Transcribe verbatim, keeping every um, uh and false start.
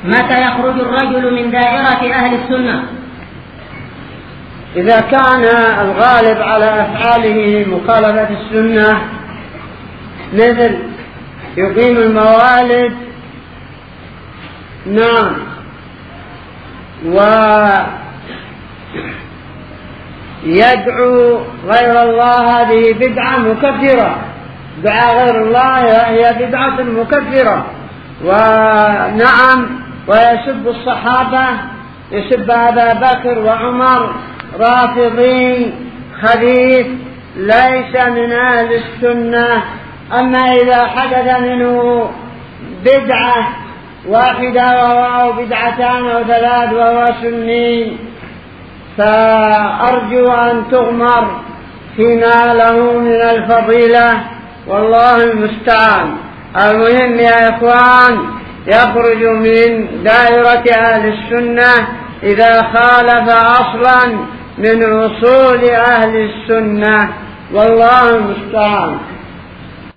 متى يخرج الرجل من دائرة أهل السنة؟ إذا كان الغالب على أفعاله مخالفة السنة، مثل يقيم الموالد، نعم، ويدعو غير الله، هذه بدعة مكفرة. دعاء غير الله هي بدعة مكفرة. ونعم، ويسب الصحابة، يسب أبا بكر وعمر، رافضي خبيث، ليس من أهل السنة. أما إذا حدث منه بدعة واحدة وهو بدعتان أو ثلاث وهو سني، فأرجو أن تغمر فيما له من الفضيلة، والله المستعان. المهم يا إخوان، يخرج من دائرة أهل السنة إذا خالف أصلا من أصول أهل السنة، والله المستعان.